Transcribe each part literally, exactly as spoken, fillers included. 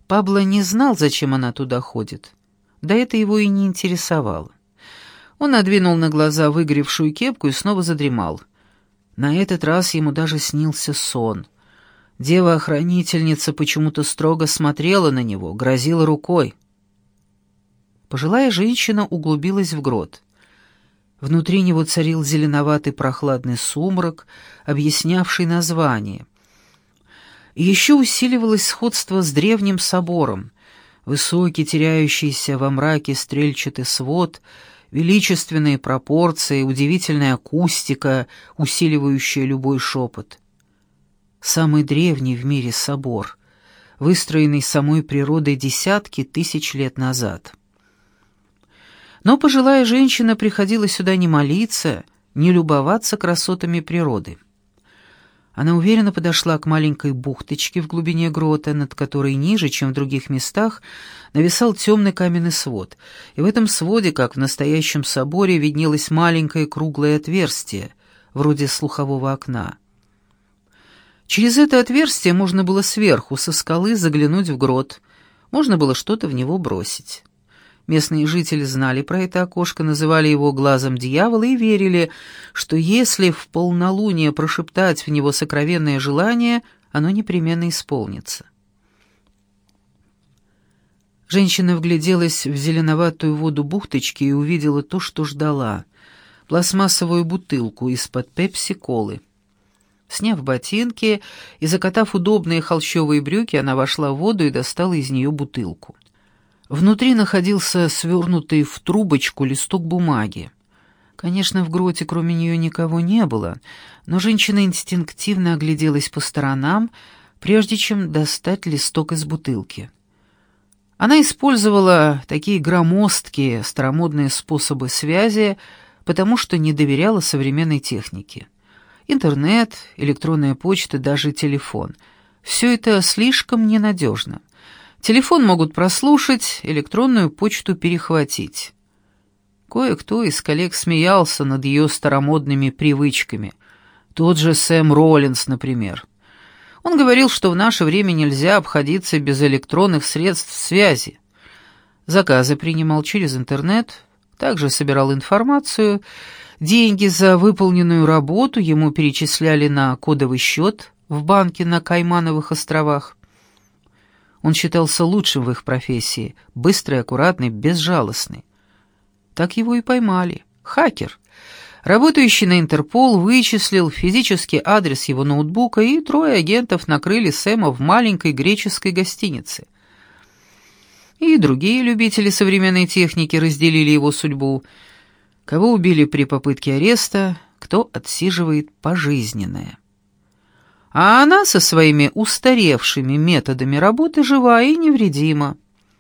Пабло не знал, зачем она туда ходит. Да это его и не интересовало. Он надвинул на глаза выгоревшую кепку и снова задремал. На этот раз ему даже снился сон. Дева-охранительница почему-то строго смотрела на него, грозила рукой. Пожилая женщина углубилась в грот. Внутри него царил зеленоватый прохладный сумрак, объяснявший название. И еще усиливалось сходство с древним собором. Высокий, теряющийся во мраке стрельчатый свод, величественные пропорции, удивительная акустика, усиливающая любой шепот. Самый древний в мире собор, выстроенный самой природой десятки тысяч лет назад. Но пожилая женщина приходила сюда не молиться, не любоваться красотами природы. Она уверенно подошла к маленькой бухточке в глубине грота, над которой ниже, чем в других местах, нависал темный каменный свод, и в этом своде, как в настоящем соборе, виднелось маленькое круглое отверстие, вроде слухового окна. Через это отверстие можно было сверху, со скалы, заглянуть в грот, можно было что-то в него бросить. Местные жители знали про это окошко, называли его «глазом дьявола» и верили, что если в полнолуние прошептать в него сокровенное желание, оно непременно исполнится. Женщина вгляделась в зеленоватую воду бухточки и увидела то, что ждала — пластмассовую бутылку из-под пепси-колы. Сняв ботинки и закатав удобные холщовые брюки, она вошла в воду и достала из нее бутылку. Внутри находился свернутый в трубочку листок бумаги. Конечно, в гроте кроме нее никого не было, но женщина инстинктивно огляделась по сторонам, прежде чем достать листок из бутылки. Она использовала такие громоздкие, старомодные способы связи, потому что не доверяла современной технике. Интернет, электронная почта, даже телефон — все это слишком ненадежно. Телефон могут прослушать, электронную почту перехватить. Кое-кто из коллег смеялся над ее старомодными привычками. Тот же Сэм Роллинс, например. Он говорил, что в наше время нельзя обходиться без электронных средств связи. Заказы принимал через интернет, также собирал информацию, деньги за выполненную работу ему перечисляли на кодовый счет в банке на Каймановых островах. Он считался лучшим в их профессии, быстрый, аккуратный, безжалостный. Так его и поймали. Хакер, работающий на Интерпол, вычислил физический адрес его ноутбука, и трое агентов накрыли Сэма в маленькой греческой гостинице. И другие любители современной техники разделили его судьбу. Кого убили при попытке ареста, кто отсиживает пожизненное. А она со своими устаревшими методами работы жива и невредима.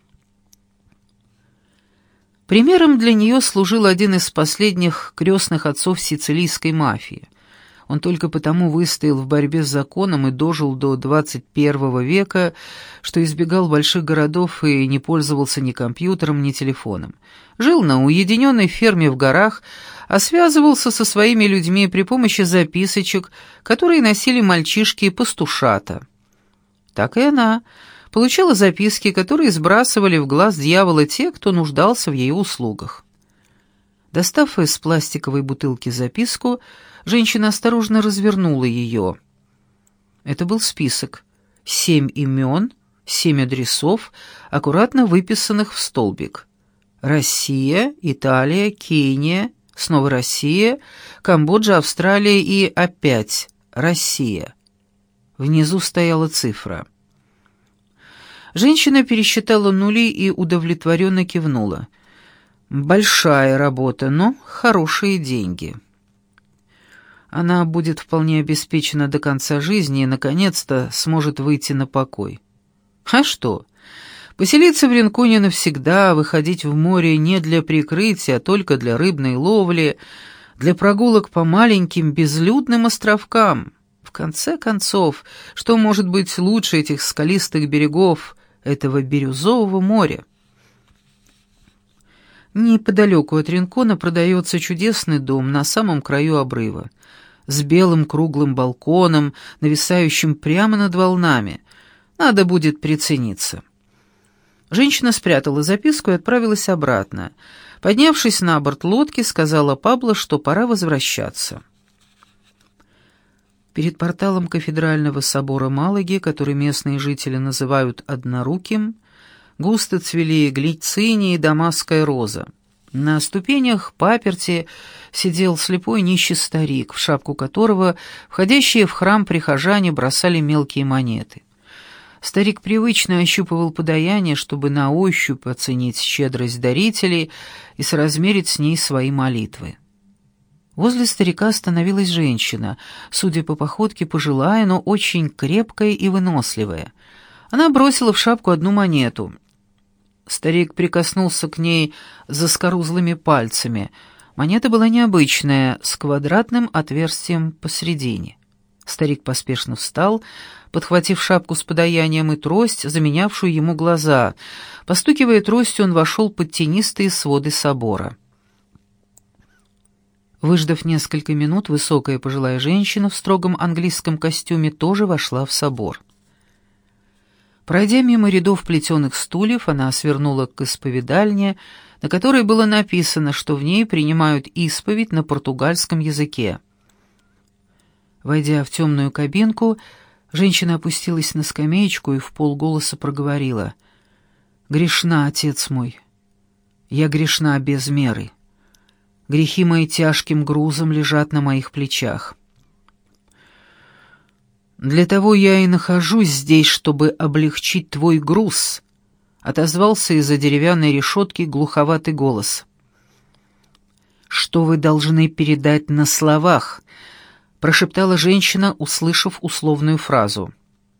Примером для нее служил один из последних крестных отцов сицилийской мафии. Он только потому выстоял в борьбе с законом и дожил до двадцать первого века, что избегал больших городов и не пользовался ни компьютером, ни телефоном. Жил на уединенной ферме в горах, а связывался со своими людьми при помощи записочек, которые носили мальчишки-пастушата. Так и она получала записки, которые сбрасывали в глаз дьявола те, кто нуждался в ее услугах. Достав из пластиковой бутылки записку, женщина осторожно развернула ее. Это был список. Семь имен, семь адресов, аккуратно выписанных в столбик. Россия, Италия, Кения, снова Россия, Камбоджа, Австралия и опять Россия. Внизу стояла цифра. Женщина пересчитала нули и удовлетворенно кивнула. Большая работа, но хорошие деньги. Она будет вполне обеспечена до конца жизни и, наконец-то, сможет выйти на покой. А что? Поселиться в Ринконе навсегда, выходить в море не для прикрытия, а только для рыбной ловли, для прогулок по маленьким безлюдным островкам. В конце концов, что может быть лучше этих скалистых берегов, этого бирюзового моря? Неподалеку от Ринкона продается чудесный дом на самом краю обрыва, с белым круглым балконом, нависающим прямо над волнами. Надо будет прицениться. Женщина спрятала записку и отправилась обратно. Поднявшись на борт лодки, сказала Пабло, что пора возвращаться. Перед порталом кафедрального собора Малаги, который местные жители называют «одноруким», густо цвели глицинии и дамасская роза. На ступенях паперти сидел слепой нищий старик, в шапку которого входящие в храм прихожане бросали мелкие монеты. Старик привычно ощупывал подаяние, чтобы на ощупь оценить щедрость дарителей и соразмерить с ней свои молитвы. Возле старика остановилась женщина, судя по походке, пожилая, но очень крепкая и выносливая. Она бросила в шапку одну монету. Старик прикоснулся к ней заскорузлыми пальцами. Монета была необычная, с квадратным отверстием посередине. Старик поспешно встал, подхватив шапку с подаянием и трость, заменявшую ему глаза. Постукивая тростью, он вошел под тенистые своды собора. Выждав несколько минут, высокая пожилая женщина в строгом английском костюме тоже вошла в собор. Пройдя мимо рядов плетеных стульев, она свернула к исповедальне, на которой было написано, что в ней принимают исповедь на португальском языке. Войдя в темную кабинку, женщина опустилась на скамеечку и вполголоса проговорила: «Грешна, отец мой, я грешна без меры. Грехи мои тяжким грузом лежат на моих плечах. Для того я и нахожусь здесь, чтобы облегчить твой груз», — отозвался из-за деревянной решетки глуховатый голос. «Что вы должны передать на словах?» — прошептала женщина, услышав условную фразу.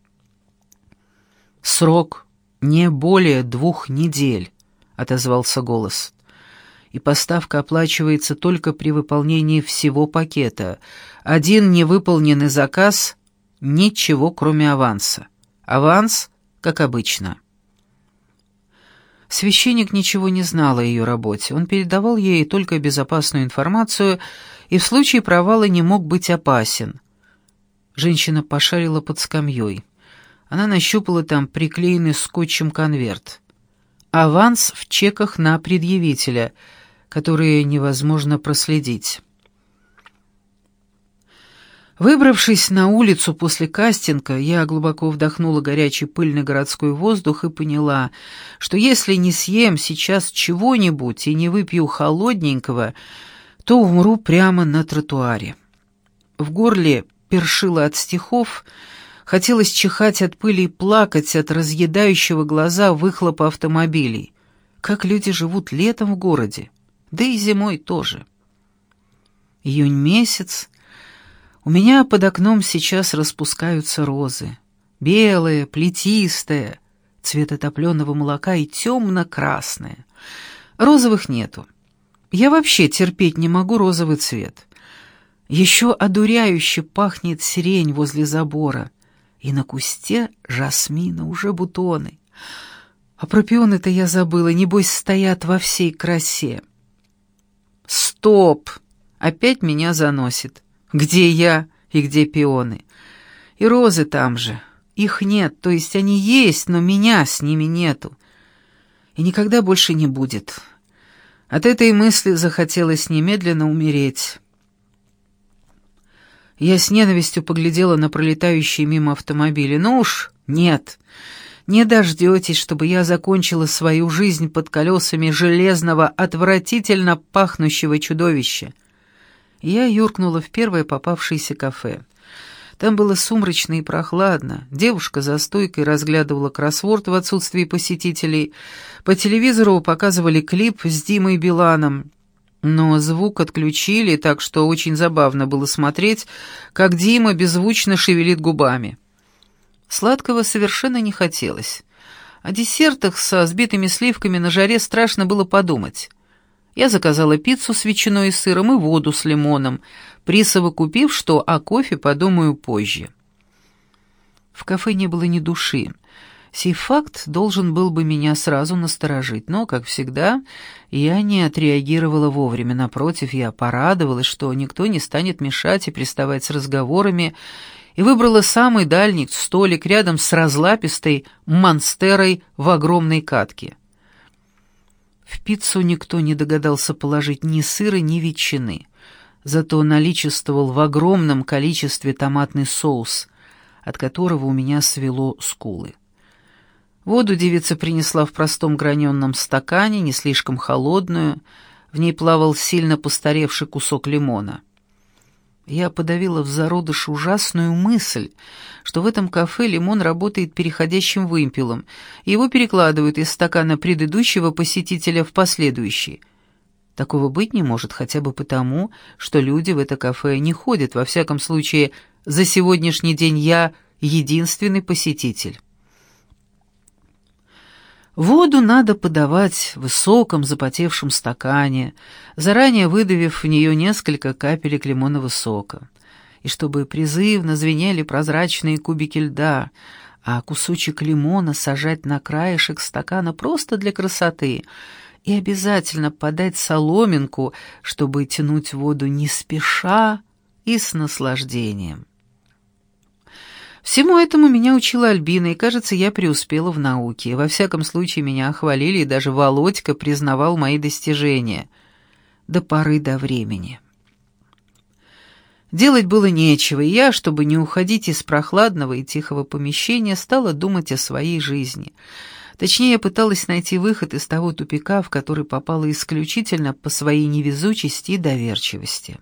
«Срок не более двух недель», — отозвался голос. «И поставка оплачивается только при выполнении всего пакета. Один невыполненный заказ — ничего, кроме аванса. Аванс, как обычно». Священник ничего не знал о ее работе. Он передавал ей только безопасную информацию и в случае провала не мог быть опасен. Женщина пошарила под скамьей. Она нащупала там приклеенный скотчем конверт. Аванс в чеках на предъявителя, которые невозможно проследить. Выбравшись на улицу после кастинга, я глубоко вдохнула горячий пыльный городской воздух и поняла, что если не съем сейчас чего-нибудь и не выпью холодненького, то умру прямо на тротуаре. В горле першило от стихов, хотелось чихать от пыли и плакать от разъедающего глаза выхлопа автомобилей. Как люди живут летом в городе, да и зимой тоже. Июнь месяц. У меня под окном сейчас распускаются розы. Белые, плетистые, цвета топленого молока и темно-красные. Розовых нету. Я вообще терпеть не могу розовый цвет. Еще одуряюще пахнет сирень возле забора. И на кусте жасмина уже бутоны. А про пионы-то я забыла, небось стоят во всей красе. Стоп! Опять меня заносит. Где я и где пионы? И розы там же. Их нет, то есть они есть, но меня с ними нету. И никогда больше не будет. От этой мысли захотелось немедленно умереть. Я с ненавистью поглядела на пролетающие мимо автомобили. Ну уж, нет, не дождетесь, чтобы я закончила свою жизнь под колесами железного, отвратительно пахнущего чудовища. Я юркнула в первое попавшееся кафе. Там было сумрачно и прохладно. Девушка за стойкой разглядывала кроссворд в отсутствии посетителей. По телевизору показывали клип с Димой Биланом. Но звук отключили, так что очень забавно было смотреть, как Дима беззвучно шевелит губами. Сладкого совершенно не хотелось. О десертах со сбитыми сливками на жаре страшно было подумать. Я заказала пиццу с ветчиной и сыром и воду с лимоном, присовокупив, что о кофе подумаю позже. В кафе не было ни души. Сей факт должен был бы меня сразу насторожить, но, как всегда, я не отреагировала вовремя. Напротив, я порадовалась, что никто не станет мешать и приставать с разговорами, и выбрала самый дальний столик рядом с разлапистой монстерой в огромной катке. В пиццу никто не догадался положить ни сыра, ни ветчины, зато наличествовал в огромном количестве томатный соус, от которого у меня свело скулы. Воду девица принесла в простом граненом стакане, не слишком холодную, в ней плавал сильно постаревший кусок лимона. Я подавила в зародыш ужасную мысль, что в этом кафе лимон работает переходящим вымпелом, и его перекладывают из стакана предыдущего посетителя в последующий. Такого быть не может хотя бы потому, что люди в это кафе не ходят, во всяком случае, за сегодняшний день я единственный посетитель. Воду надо подавать в высоком запотевшем стакане, заранее выдавив в нее несколько капелек лимонного сока, и чтобы призывно звенели прозрачные кубики льда, а кусочек лимона сажать на краешек стакана просто для красоты, и обязательно подать соломинку, чтобы тянуть воду не спеша и с наслаждением. Всему этому меня учила Альбина, и, кажется, я преуспела в науке. Во всяком случае, меня хвалили, и даже Володька признавал мои достижения. До поры до времени. Делать было нечего, и я, чтобы не уходить из прохладного и тихого помещения, стала думать о своей жизни. Точнее, я пыталась найти выход из того тупика, в который попала исключительно по своей невезучести и доверчивости.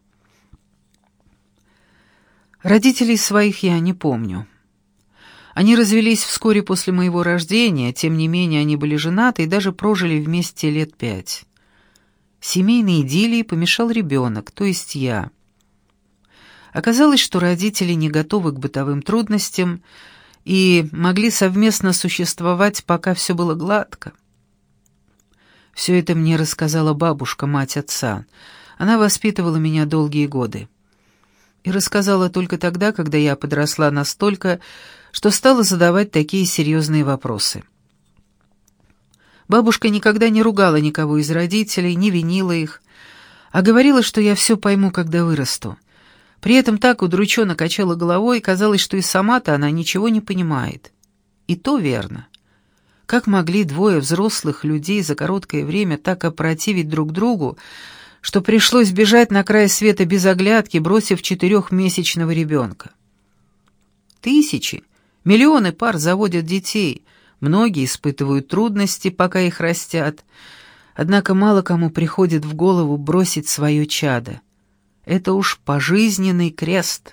Родителей своих я не помню. Они развелись вскоре после моего рождения, тем не менее они были женаты и даже прожили вместе лет пять. Семейной идиллии помешал ребенок, то есть я. Оказалось, что родители не готовы к бытовым трудностям и могли совместно существовать, пока все было гладко. Все это мне рассказала бабушка, мать отца. Она воспитывала меня долгие годы. И рассказала только тогда, когда я подросла настолько, что стала задавать такие серьезные вопросы. Бабушка никогда не ругала никого из родителей, не винила их, а говорила, что я все пойму, когда вырасту. При этом так удрученно качала головой, и казалось, что и сама-то она ничего не понимает. И то верно. Как могли двое взрослых людей за короткое время так опротивить друг другу, что пришлось бежать на край света без оглядки, бросив четырехмесячного ребенка? Тысячи, миллионы пар заводят детей, многие испытывают трудности, пока их растят, однако мало кому приходит в голову бросить свое чадо. Это уж пожизненный крест.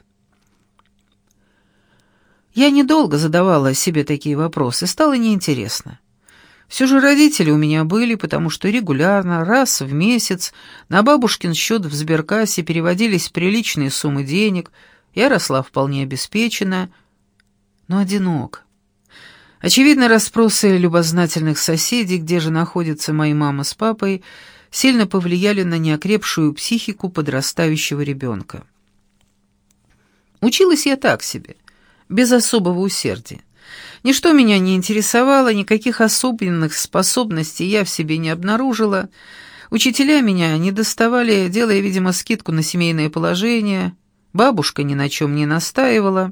Я недолго задавала себе такие вопросы, стало неинтересно. Все же родители у меня были, потому что регулярно, раз в месяц, на бабушкин счет в сберкассе переводились приличные суммы денег, я росла вполне обеспечена, но одиноко. Очевидно, расспросы любознательных соседей, где же находятся мои мама с папой, сильно повлияли на неокрепшую психику подрастающего ребенка. Училась я так себе, без особого усердия. Ничто меня не интересовало, никаких особенных способностей я в себе не обнаружила. Учителя меня не доставали, делая, видимо, скидку на семейное положение. Бабушка ни на чем не настаивала.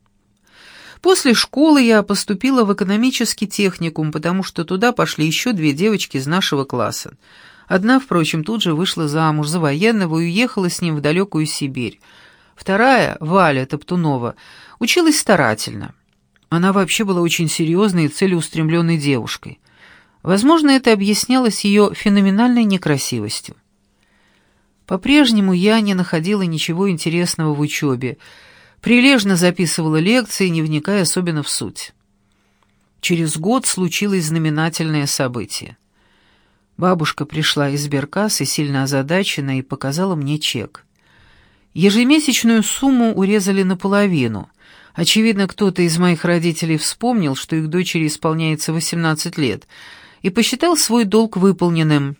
После школы я поступила в экономический техникум, потому что туда пошли еще две девочки из нашего класса. Одна, впрочем, тут же вышла замуж за военного и уехала с ним в далекую Сибирь. Вторая, Валя Топтунова, училась старательно. Она вообще была очень серьезной и целеустремленной девушкой. Возможно, это объяснялось ее феноменальной некрасивостью. По-прежнему я не находила ничего интересного в учебе, прилежно записывала лекции, не вникая особенно в суть. Через год случилось знаменательное событие. Бабушка пришла из сберкассы, сильно озадаченная, и показала мне чек. Ежемесячную сумму урезали наполовину. Очевидно, кто-то из моих родителей вспомнил, что их дочери исполняется восемнадцать лет, и посчитал свой долг выполненным.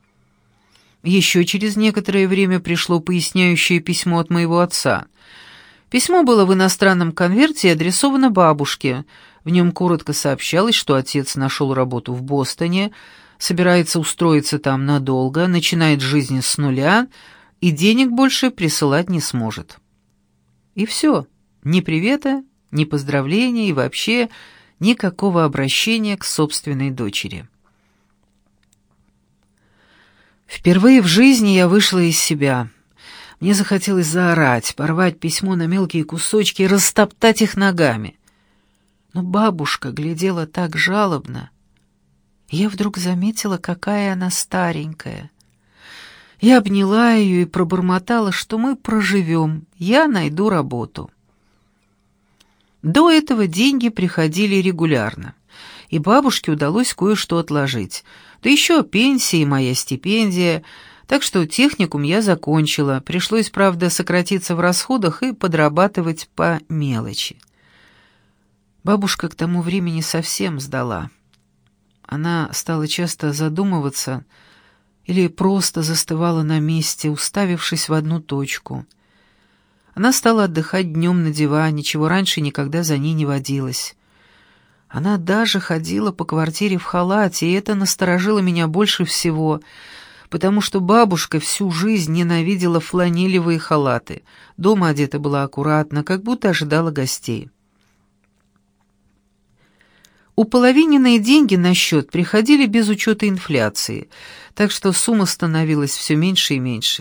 Еще через некоторое время пришло поясняющее письмо от моего отца. Письмо было в иностранном конверте и адресовано бабушке. В нем коротко сообщалось, что отец нашел работу в Бостоне, собирается устроиться там надолго, начинает жизнь с нуля и денег больше присылать не сможет. И все, Ни привета, ни поздравления и вообще никакого обращения к собственной дочери. Впервые в жизни я вышла из себя. Мне захотелось заорать, порвать письмо на мелкие кусочки и растоптать их ногами. Но бабушка глядела так жалобно. Я вдруг заметила, какая она старенькая. Я обняла ее и пробормотала, что мы проживем, я найду работу. До этого деньги приходили регулярно, и бабушке удалось кое-что отложить. Да еще пенсия и моя стипендия, так что техникум я закончила. Пришлось, правда, сократиться в расходах и подрабатывать по мелочи. Бабушка к тому времени совсем сдала. Она стала часто задумываться или просто застывала на месте, уставившись в одну точку. Она стала отдыхать днем на диване, чего раньше никогда за ней не водилось. Она даже ходила по квартире в халате, и это насторожило меня больше всего, потому что бабушка всю жизнь ненавидела фланелевые халаты. Дома одета была аккуратно, как будто ожидала гостей. Уполовиненные деньги на счет приходили без учета инфляции, так что сумма становилась все меньше и меньше.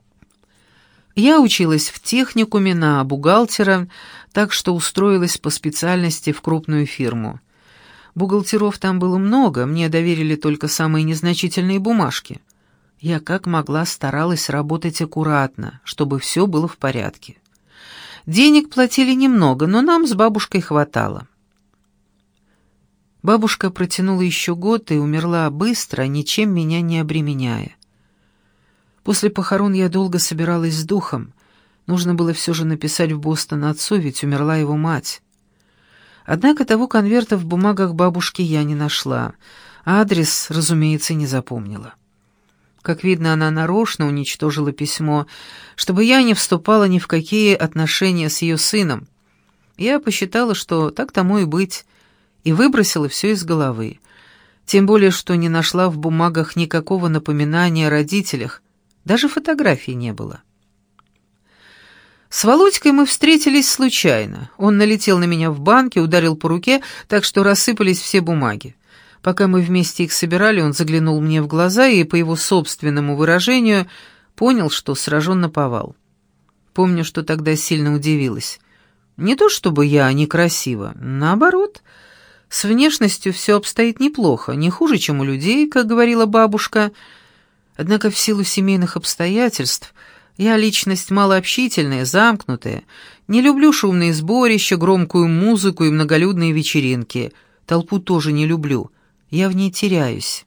Я училась в техникуме на бухгалтера, так что устроилась по специальности в крупную фирму. Бухгалтеров там было много, мне доверили только самые незначительные бумажки. Я как могла старалась работать аккуратно, чтобы все было в порядке. Денег платили немного, но нам с бабушкой хватало. Бабушка протянула еще год и умерла быстро, ничем меня не обременяя. После похорон я долго собиралась с духом. Нужно было все же написать в Бостон отцу, ведь умерла его мать. Однако того конверта в бумагах бабушки я не нашла, а адрес, разумеется, не запомнила. Как видно, она нарочно уничтожила письмо, чтобы я не вступала ни в какие отношения с ее сыном. Я посчитала, что так тому и быть, и выбросила все из головы. Тем более, что не нашла в бумагах никакого напоминания о родителях, даже фотографий не было. С Володькой мы встретились случайно. Он налетел на меня в банке, ударил по руке, так что рассыпались все бумаги. Пока мы вместе их собирали, он заглянул мне в глаза и, по его собственному выражению, понял, что сражен наповал. Помню, что тогда сильно удивилась. Не то чтобы я некрасива, наоборот. С внешностью все обстоит неплохо, не хуже, чем у людей, как говорила бабушка. Однако в силу семейных обстоятельств я личность малообщительная, замкнутая, не люблю шумные сборища, громкую музыку и многолюдные вечеринки. Толпу тоже не люблю, я в ней теряюсь.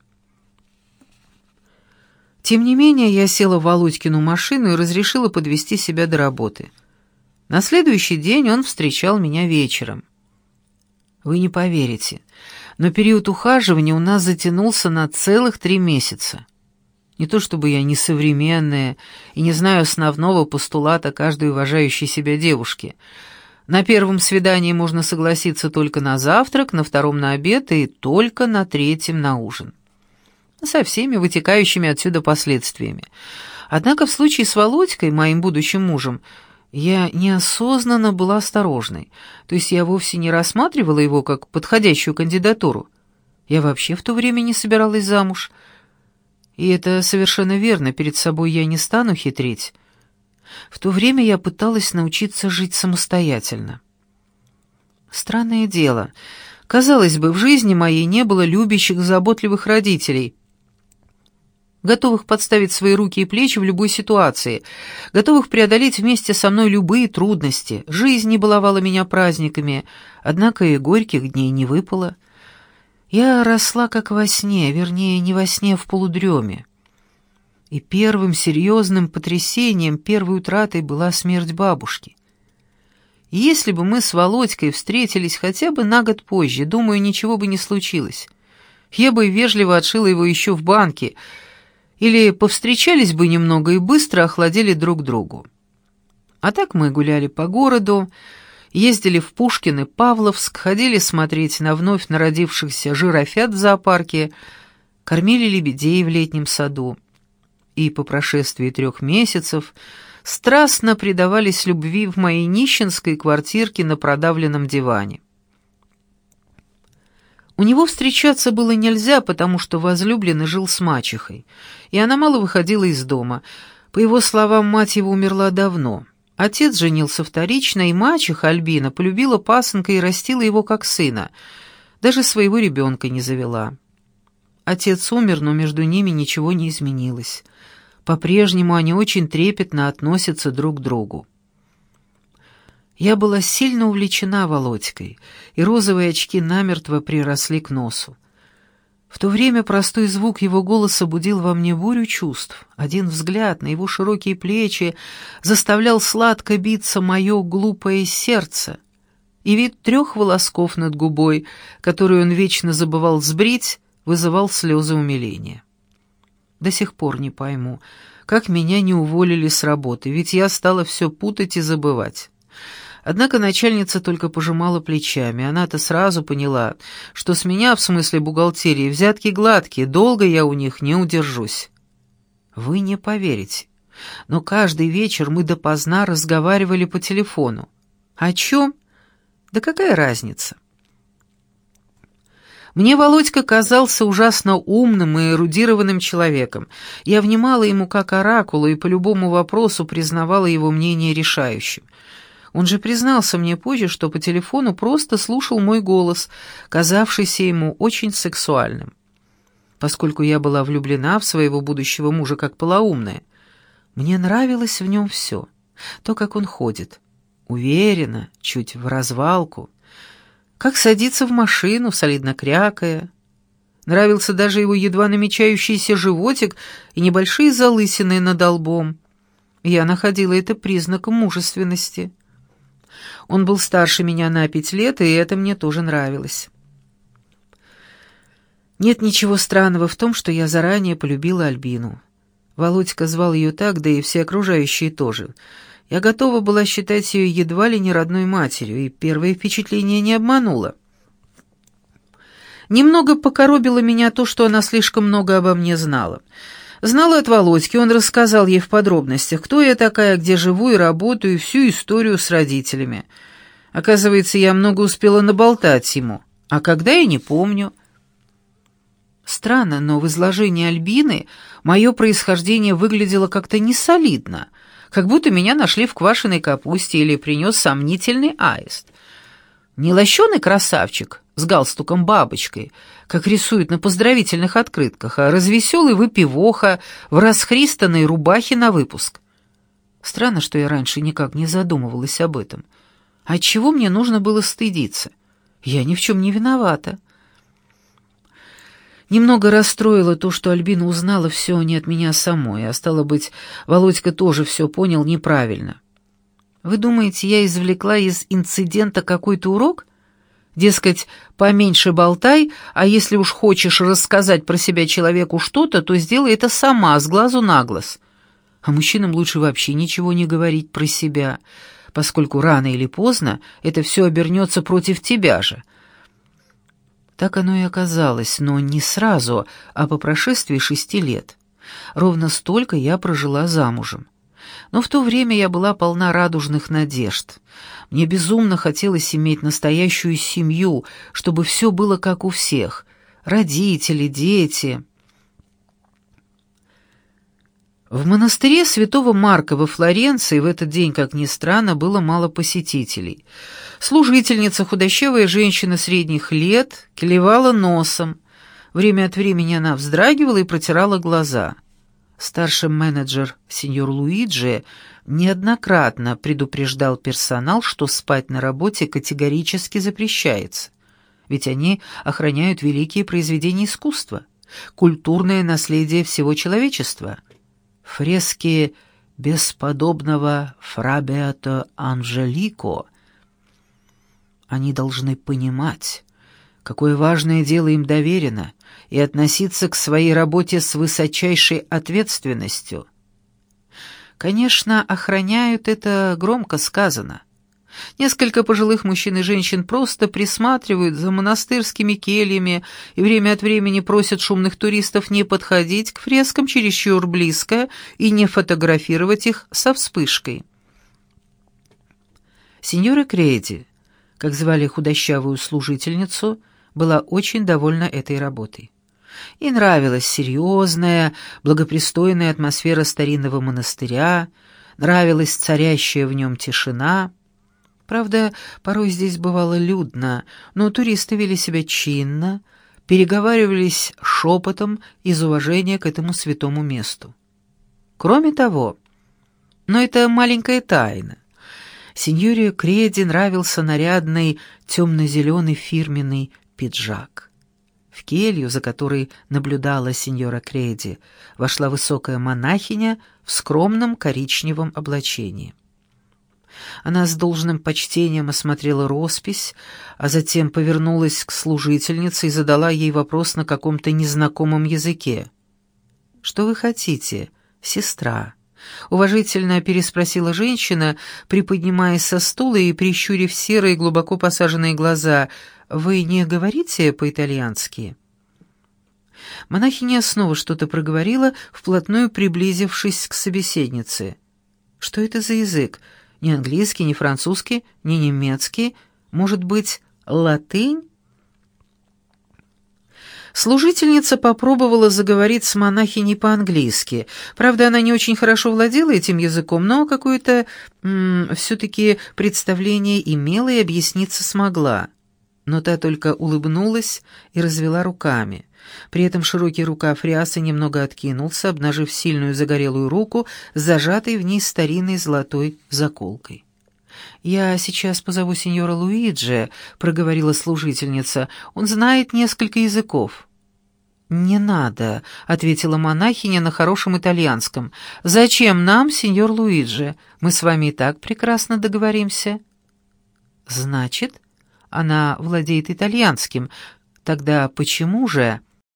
Тем не менее, я села в Володькину машину и разрешила подвезти себя до работы. На следующий день он встречал меня вечером. Вы не поверите, но период ухаживания у нас затянулся на целых три месяца. Не то чтобы я несовременная и не знаю основного постулата каждой уважающей себя девушки. На первом свидании можно согласиться только на завтрак, на втором на обед и только на третьем на ужин. Со всеми вытекающими отсюда последствиями. Однако в случае с Володькой, моим будущим мужем, я неосознанно была осторожной, то есть я вовсе не рассматривала его как подходящую кандидатуру. Я вообще в то время не собиралась замуж. И это совершенно верно, перед собой я не стану хитрить. В то время я пыталась научиться жить самостоятельно. Странное дело. Казалось бы, в жизни моей не было любящих, заботливых родителей, готовых подставить свои руки и плечи в любой ситуации, готовых преодолеть вместе со мной любые трудности. Жизнь не баловала меня праздниками, однако и горьких дней не выпало. Я росла как во сне, вернее, не во сне, а в полудреме. И первым серьезным потрясением, первой утратой была смерть бабушки. И если бы мы с Володькой встретились хотя бы на год позже, думаю, ничего бы не случилось. Я бы вежливо отшила его еще в банке, или повстречались бы немного и быстро охладили друг другу. А так мы гуляли по городу, ездили в Пушкин и Павловск, ходили смотреть на вновь народившихся жирафят в зоопарке, кормили лебедей в летнем саду. И по прошествии трех месяцев страстно предавались любви в моей нищенской квартирке на продавленном диване. У него встречаться было нельзя, потому что возлюбленный жил с мачехой, и она мало выходила из дома. По его словам, мать его умерла давно. Отец женился вторично, и мачеха Альбина полюбила пасынка и растила его как сына. Даже своего ребенка не завела. Отец умер, но между ними ничего не изменилось. По-прежнему они очень трепетно относятся друг к другу. Я была сильно увлечена Володькой, и розовые очки намертво приросли к носу. В то время простой звук его голоса будил во мне бурю чувств. Один взгляд на его широкие плечи заставлял сладко биться мое глупое сердце, и вид трех волосков над губой, которую он вечно забывал сбрить, вызывал слезы умиления. До сих пор не пойму, как меня не уволили с работы, ведь я стала все путать и забывать. Однако начальница только пожимала плечами. Она-то сразу поняла, что с меня, в смысле бухгалтерии, взятки гладкие, долго я у них не удержусь. Вы не поверите, но каждый вечер мы допоздна разговаривали по телефону. О чем? Да какая разница? Мне Володька казался ужасно умным и эрудированным человеком. Я внимала ему как оракулу и по любому вопросу признавала его мнение решающим. Он же признался мне позже, что по телефону просто слушал мой голос, казавшийся ему очень сексуальным. Поскольку я была влюблена в своего будущего мужа как полоумная, мне нравилось в нем все. То, как он ходит, уверенно, чуть в развалку, как садится в машину, солидно крякая. Нравился даже его едва намечающийся животик и небольшие залысины над лбом. Я находила это признаком мужественности. Он был старше меня на пять лет, и это мне тоже нравилось. Нет ничего странного в том, что я заранее полюбила Альбину. Володька звал ее так, да и все окружающие тоже. Я готова была считать ее едва ли не родной матерью, и первое впечатление не обмануло. Немного покоробило меня то, что она слишком много обо мне знала. Знала от Володьки, он рассказал ей в подробностях, кто я такая, где живу и работаю, и всю историю с родителями. Оказывается, я много успела наболтать ему, а когда я не помню. Странно, но в изложении Альбины мое происхождение выглядело как-то несолидно, как будто меня нашли в квашеной капусте или принес сомнительный аист. Не лощеный красавчик с галстуком-бабочкой, как рисуют на поздравительных открытках, а развеселый выпивоха в расхристанной рубахе на выпуск. Странно, что я раньше никак не задумывалась об этом. Отчего мне нужно было стыдиться? Я ни в чем не виновата. Немного расстроило то, что Альбина узнала все не от меня самой, а стало быть, Володька тоже все понял неправильно. Вы думаете, я извлекла из инцидента какой-то урок? Дескать, поменьше болтай, а если уж хочешь рассказать про себя человеку что-то, то сделай это сама, с глазу на глаз. А мужчинам лучше вообще ничего не говорить про себя, поскольку рано или поздно это все обернется против тебя же. Так оно и оказалось, но не сразу, а по прошествии шести лет. Ровно столько я прожила замужем. Но в то время я была полна радужных надежд. Мне безумно хотелось иметь настоящую семью, чтобы все было как у всех. Родители, дети. В монастыре святого Марка во Флоренции в этот день, как ни странно, было мало посетителей. Служительница, худощавая женщина средних лет, клевала носом. Время от времени она вздрагивала и протирала глаза. Старший менеджер сеньор Луиджи неоднократно предупреждал персонал, что спать на работе категорически запрещается, ведь они охраняют великие произведения искусства, культурное наследие всего человечества. Фрески бесподобного Фра Беато Анжелико. Они должны понимать, какое важное дело им доверено, и относиться к своей работе с высочайшей ответственностью. Конечно, охраняют — это громко сказано. Несколько пожилых мужчин и женщин просто присматривают за монастырскими кельями и время от времени просят шумных туристов не подходить к фрескам чересчур близко и не фотографировать их со вспышкой. Синьора Креди, как звали худощавую служительницу, была очень довольна этой работой. Ей нравилась серьезная, благопристойная атмосфера старинного монастыря, нравилась царящая в нем тишина. Правда, порой здесь бывало людно, но туристы вели себя чинно, переговаривались шепотом из уважения к этому святому месту. Кроме того, но это маленькая тайна, синьоре Креди нравился нарядный темно-зеленый фирменный пиджак. В келью, за которой наблюдала синьора Креди, вошла высокая монахиня в скромном коричневом облачении. Она с должным почтением осмотрела роспись, а затем повернулась к служительнице и задала ей вопрос на каком-то незнакомом языке. «Что вы хотите, сестра?» — уважительно переспросила женщина, приподнимаясь со стула и прищурив серые, глубоко посаженные глаза. «Вы не говорите по-итальянски?» Монахиня снова что-то проговорила, вплотную приблизившись к собеседнице. «Что это за язык? Ни английский, ни французский, ни немецкий? Может быть, латынь?» Служительница попробовала заговорить с монахиней по-английски. Правда, она не очень хорошо владела этим языком, но какое-то все-таки представление имела и объясниться смогла. Но та только улыбнулась и развела руками. При этом широкий рукав рясы немного откинулся, обнажив сильную загорелую руку с зажатой в ней старинной золотой заколкой. «Я сейчас позову сеньора Луиджи», — проговорила служительница. «Он знает несколько языков». «Не надо», — ответила монахиня на хорошем итальянском. «Зачем нам, сеньор Луиджи? Мы с вами и так прекрасно договоримся». «Значит, она владеет итальянским. Тогда почему же...»